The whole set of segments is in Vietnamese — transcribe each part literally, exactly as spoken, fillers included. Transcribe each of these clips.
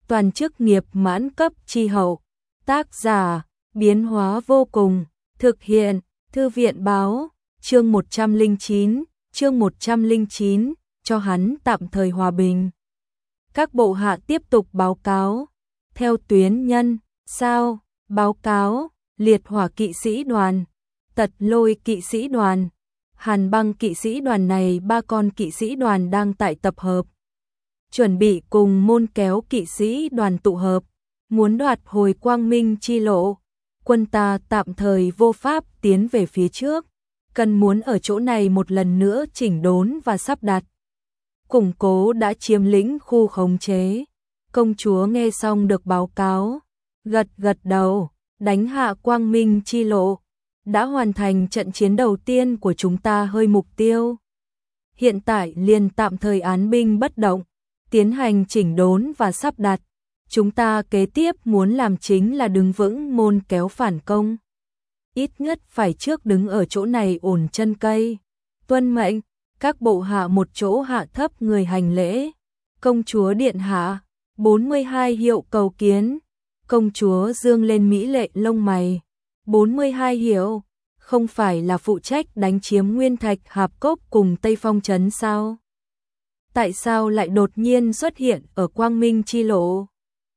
toàn chức nghiệp mãn cấp chi hậu. Tác giả, biến hóa vô cùng, thực hiện, thư viện báo, chương một trăm lẻ chín, chương một trăm lẻ chín, cho hắn tạm thời hòa bình. Các bộ hạ tiếp tục báo cáo, theo tuyến nhân, sao, báo cáo, liệt hỏa kỵ sĩ đoàn, tật lôi kỵ sĩ đoàn, hàn băng kỵ sĩ đoàn này ba con kỵ sĩ đoàn đang tại tập hợp. Chuẩn bị cùng môn kéo kỵ sĩ đoàn tụ hợp, muốn đoạt hồi quang minh chi lộ. Quân ta tạm thời vô pháp tiến về phía trước, cần muốn ở chỗ này một lần nữa chỉnh đốn và sắp đặt. Củng cố đã chiếm lĩnh khu khống chế. Công chúa nghe xong được báo cáo, gật gật đầu, đánh hạ quang minh chi lộ. Đã hoàn thành trận chiến đầu tiên của chúng ta hơi mục tiêu. Hiện tại liền tạm thời án binh bất động, tiến hành chỉnh đốn và sắp đặt. Chúng ta kế tiếp muốn làm chính là đứng vững môn kéo phản công. Ít nhất phải trước đứng ở chỗ này ổn chân cây. Tuân mệnh, các bộ hạ một chỗ hạ thấp người hành lễ. Công chúa điện hạ, bốn mươi hai hiệu cầu kiến. Công chúa dương lên mỹ lệ lông mày. bốn mươi hai hiệu, không phải là phụ trách đánh chiếm Nguyên Thạch Hạp Cốc cùng Tây Phong Trấn sao? Tại sao lại đột nhiên xuất hiện ở Quang Minh chi lộ?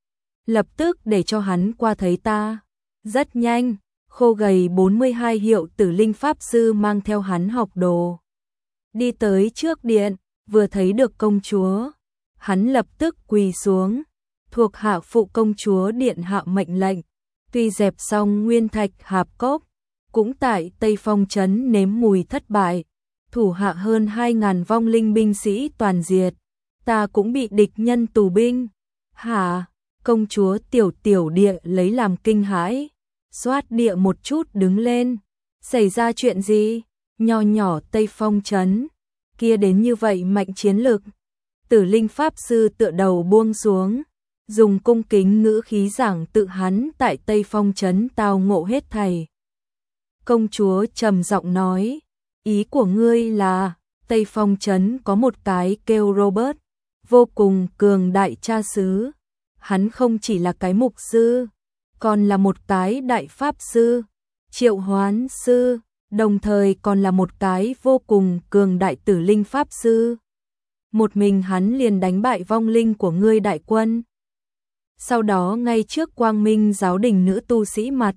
Lập tức để cho hắn qua thấy ta. Rất nhanh, khô gầy bốn mươi hai hiệu Tử Linh Pháp Sư mang theo hắn học đồ. Đi tới trước điện, vừa thấy được công chúa. Hắn lập tức quỳ xuống, thuộc hạ phụ công chúa điện hạ mệnh lệnh. Tuy dẹp xong Nguyên Thạch Hạp Cốc, cũng tại Tây Phong Trấn nếm mùi thất bại. Thủ hạ hơn hai ngàn vong linh binh sĩ toàn diệt. Ta cũng bị địch nhân tù binh. Hả? Công chúa tiểu tiểu địa lấy làm kinh hãi. Xoát địa một chút đứng lên. Xảy ra chuyện gì? Nho nhỏ Tây Phong Trấn. Kia đến như vậy mạnh chiến lực. Tử Linh Pháp Sư tựa đầu buông xuống. Dùng cung kính ngữ khí giảng tự hắn tại Tây Phong Trấn tao ngộ hết thảy. Công chúa trầm giọng nói. Ý của ngươi là, Tây Phong Trấn có một cái kêu Robert, vô cùng cường đại cha xứ. Hắn không chỉ là cái mục sư, còn là một cái đại pháp sư, triệu hoán sư, đồng thời còn là một cái vô cùng cường đại tử linh pháp sư. Một mình hắn liền đánh bại vong linh của ngươi đại quân. Sau đó ngay trước Quang Minh giáo đình nữ tu sĩ mặt,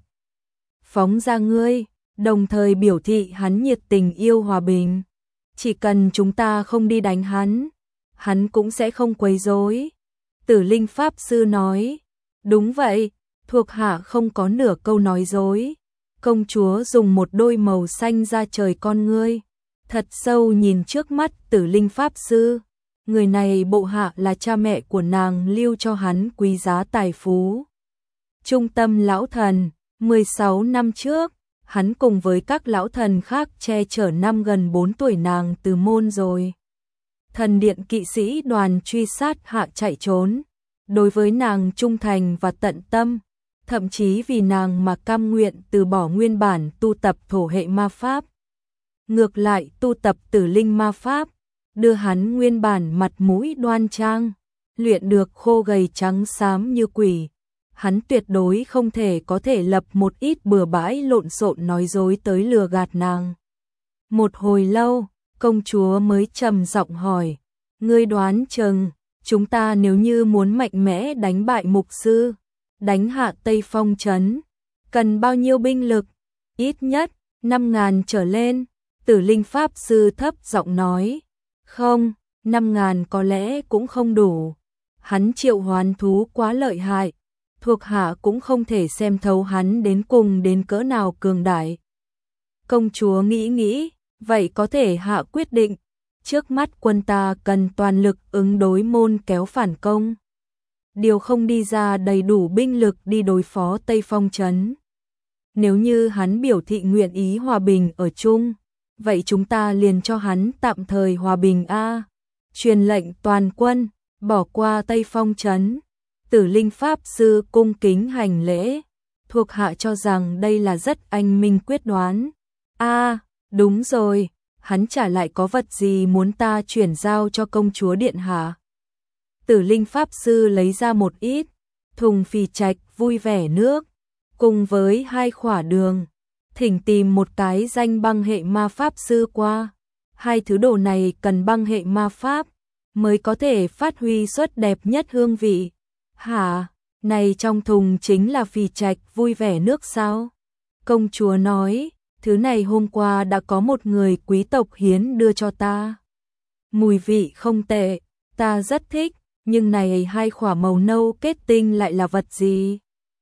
phóng ra ngươi. Đồng thời biểu thị hắn nhiệt tình yêu hòa bình. Chỉ cần chúng ta không đi đánh hắn, hắn cũng sẽ không quấy rối. Tử Linh Pháp Sư nói. Đúng vậy, thuộc hạ không có nửa câu nói dối. Công chúa dùng một đôi màu xanh da trời con ngươi, thật sâu nhìn trước mắt Tử Linh Pháp Sư. Người này bộ hạ là cha mẹ của nàng lưu cho hắn quý giá tài phú. Trung tâm lão thần, mười sáu năm trước. Hắn cùng với các lão thần khác che chở năm gần bốn tuổi nàng từ môn rồi. Thần điện kỵ sĩ đoàn truy sát hạ chạy trốn. Đối với nàng trung thành và tận tâm. Thậm chí vì nàng mà cam nguyện từ bỏ nguyên bản tu tập thổ hệ ma pháp. Ngược lại tu tập tử linh ma pháp. Đưa hắn nguyên bản mặt mũi đoan trang. Luyện được khô gầy trắng xám như quỷ. Hắn tuyệt đối không thể có thể lập một ít bừa bãi lộn xộn nói dối tới lừa gạt nàng. Một hồi lâu, công chúa mới trầm giọng hỏi, ngươi đoán chừng, chúng ta nếu như muốn mạnh mẽ đánh bại mục sư, đánh hạ Tây Phong Trấn, cần bao nhiêu binh lực? Ít nhất, năm ngàn trở lên. Tử Linh Pháp Sư thấp giọng nói, không, năm ngàn có lẽ cũng không đủ. Hắn triệu hoán thú quá lợi hại. Thuộc hạ cũng không thể xem thấu hắn đến cùng đến cỡ nào cường đại. Công chúa nghĩ nghĩ, vậy có thể hạ quyết định. Trước mắt quân ta cần toàn lực ứng đối môn kéo phản công. Điều không đi ra đầy đủ binh lực đi đối phó Tây Phong Trấn. Nếu như hắn biểu thị nguyện ý hòa bình ở chung, vậy chúng ta liền cho hắn tạm thời hòa bình a. Truyền lệnh toàn quân, bỏ qua Tây Phong Trấn. Tử Linh Pháp Sư cung kính hành lễ, thuộc hạ cho rằng đây là rất anh minh quyết đoán. A, à, đúng rồi, hắn chả lại có vật gì muốn ta chuyển giao cho công chúa điện hạ. Tử Linh Pháp Sư lấy ra một ít thùng phì trạch vui vẻ nước, cùng với hai khỏa đường, thỉnh tìm một cái danh băng hệ ma Pháp Sư qua. Hai thứ đồ này cần băng hệ ma Pháp mới có thể phát huy xuất đẹp nhất hương vị. Hả? Này trong thùng chính là phì trạch vui vẻ nước sao? Công chúa nói, thứ này hôm qua đã có một người quý tộc hiến đưa cho ta. Mùi vị không tệ, ta rất thích, nhưng này hai khỏa màu nâu kết tinh lại là vật gì?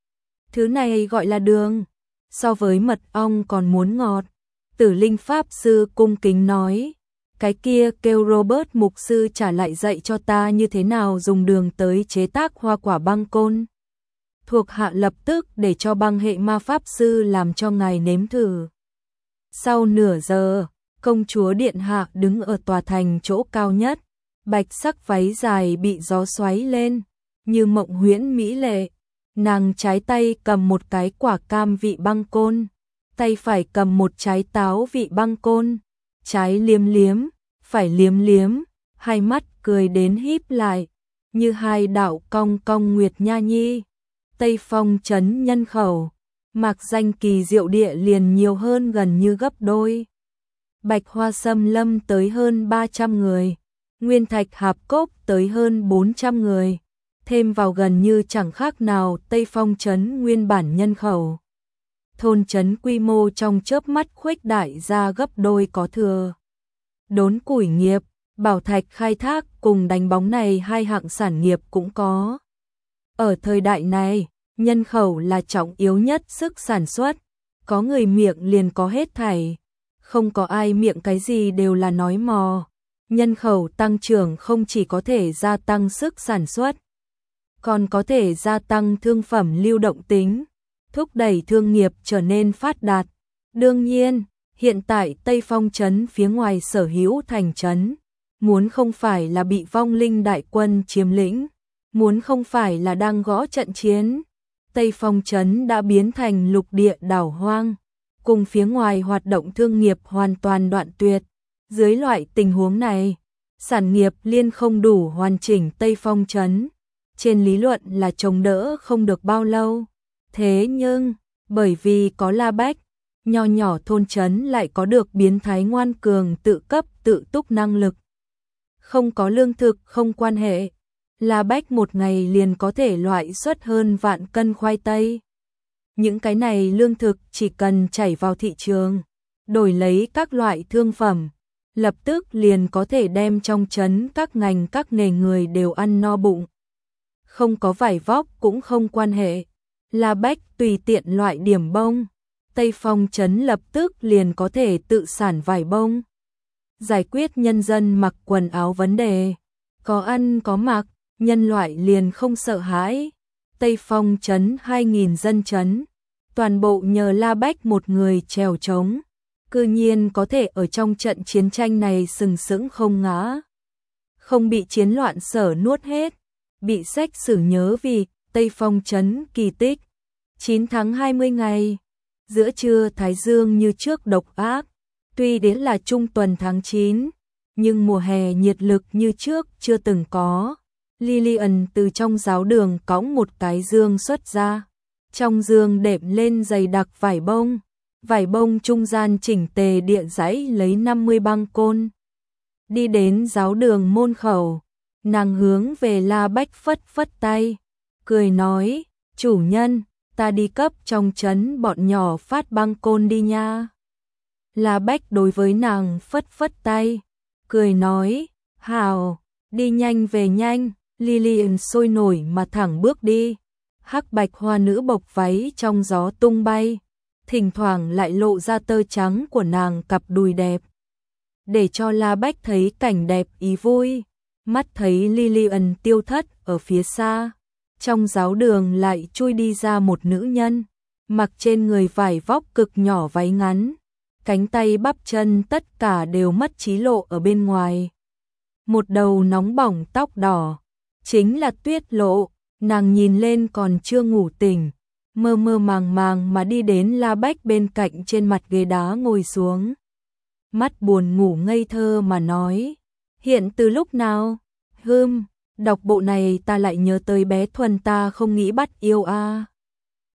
Thứ này gọi là đường, so với mật ong còn muốn ngọt. Tử Linh Pháp Sư cung kính nói, cái kia kêu Robert Mục Sư trả lại dạy cho ta như thế nào dùng đường tới chế tác hoa quả băng côn. Thuộc hạ lập tức để cho băng hệ ma Pháp Sư làm cho ngài nếm thử. Sau nửa giờ, công chúa điện hạ đứng ở tòa thành chỗ cao nhất, bạch sắc váy dài bị gió xoáy lên, như mộng huyễn mỹ lệ. Nàng trái tay cầm một cái quả cam vị băng côn, tay phải cầm một trái táo vị băng côn, trái liếm liếm, phải liếm liếm, hai mắt cười đến híp lại, như hai đạo cong cong nguyệt nha nhi. Tây Phong trấn nhân khẩu, mạc danh kỳ diệu địa liền nhiều hơn gần như gấp đôi. Bạch Hoa Sâm Lâm tới hơn ba trăm người, Nguyên Thạch Hạp Cốc tới hơn bốn trăm người, thêm vào gần như chẳng khác nào Tây Phong trấn nguyên bản nhân khẩu. Thôn trấn quy mô trong chớp mắt khuếch đại ra gấp đôi có thừa. Đốn củi nghiệp, bảo thạch khai thác cùng đánh bóng này hai hạng sản nghiệp cũng có. Ở thời đại này, nhân khẩu là trọng yếu nhất sức sản xuất, có người miệng liền có hết thảy, không có ai miệng cái gì đều là nói mò. Nhân khẩu tăng trưởng không chỉ có thể gia tăng sức sản xuất, còn có thể gia tăng thương phẩm lưu động tính, thúc đẩy thương nghiệp trở nên phát đạt. Đương nhiên, hiện tại Tây Phong trấn phía ngoài sở hữu thành trấn, muốn không phải là bị vong linh đại quân chiếm lĩnh, muốn không phải là đang gõ trận chiến, Tây Phong trấn đã biến thành lục địa đảo hoang, cùng phía ngoài hoạt động thương nghiệp hoàn toàn đoạn tuyệt. Dưới loại tình huống này, sản nghiệp liên không đủ hoàn chỉnh Tây Phong trấn, trên lý luận là chống đỡ không được bao lâu. Thế nhưng, bởi vì có La Bách, nho nhỏ thôn trấn lại có được biến thái ngoan cường tự cấp tự túc năng lực. Không có lương thực không quan hệ, La Bách một ngày liền có thể loại xuất hơn vạn cân khoai tây. Những cái này lương thực chỉ cần chảy vào thị trường, đổi lấy các loại thương phẩm, lập tức liền có thể đem trong trấn các ngành các nghề người đều ăn no bụng. Không có vải vóc cũng không quan hệ, La Bách tùy tiện loại điểm bông, Tây Phong trấn lập tức liền có thể tự sản vải bông. Giải quyết nhân dân mặc quần áo vấn đề, có ăn có mặc, nhân loại liền không sợ hãi. Tây Phong trấn hai nghìn dân trấn, toàn bộ nhờ La Bách một người trèo trống, cư nhiên có thể ở trong trận chiến tranh này sừng sững không ngã, không bị chiến loạn sở nuốt hết, bị sách sử nhớ vì Tây Phong trấn kỳ tích. chín tháng hai mươi ngày, giữa trưa thái dương như trước độc ác, tuy đến là trung tuần tháng chín, nhưng mùa hè nhiệt lực như trước chưa từng có. Lillian từ trong giáo đường cõng một cái dương xuất ra, trong dương đệm lên dày đặc vải bông, vải bông trung gian chỉnh tề địa dãy lấy năm mươi băng côn. Đi đến giáo đường môn khẩu, nàng hướng về La Bách phất phất tay, cười nói, chủ nhân, ta đi cấp trong trấn bọn nhỏ phát băng côn đi nha. La Bách đối với nàng phất phất tay, cười nói, hào, đi nhanh về nhanh. Lillian sôi nổi mà thẳng bước đi, hắc bạch hoa nữ bộc váy trong gió tung bay, thỉnh thoảng lại lộ ra tơ trắng của nàng cặp đùi đẹp. Để cho La Bách thấy cảnh đẹp ý vui, mắt thấy Lillian tiêu thất ở phía xa, trong giáo đường lại chui đi ra một nữ nhân, mặc trên người vải vóc cực nhỏ váy ngắn, cánh tay bắp chân tất cả đều mất trí lộ ở bên ngoài. Một đầu nóng bỏng tóc đỏ, chính là Tuyết Lộ. Nàng nhìn lên còn chưa ngủ tỉnh, mơ mơ màng màng mà đi đến La Bách bên cạnh trên mặt ghế đá ngồi xuống. Mắt buồn ngủ ngây thơ mà nói, hiện từ lúc nào? Hừm, Đọc bộ này ta lại nhớ tới bé Thuần, ta không nghĩ bắt yêu a.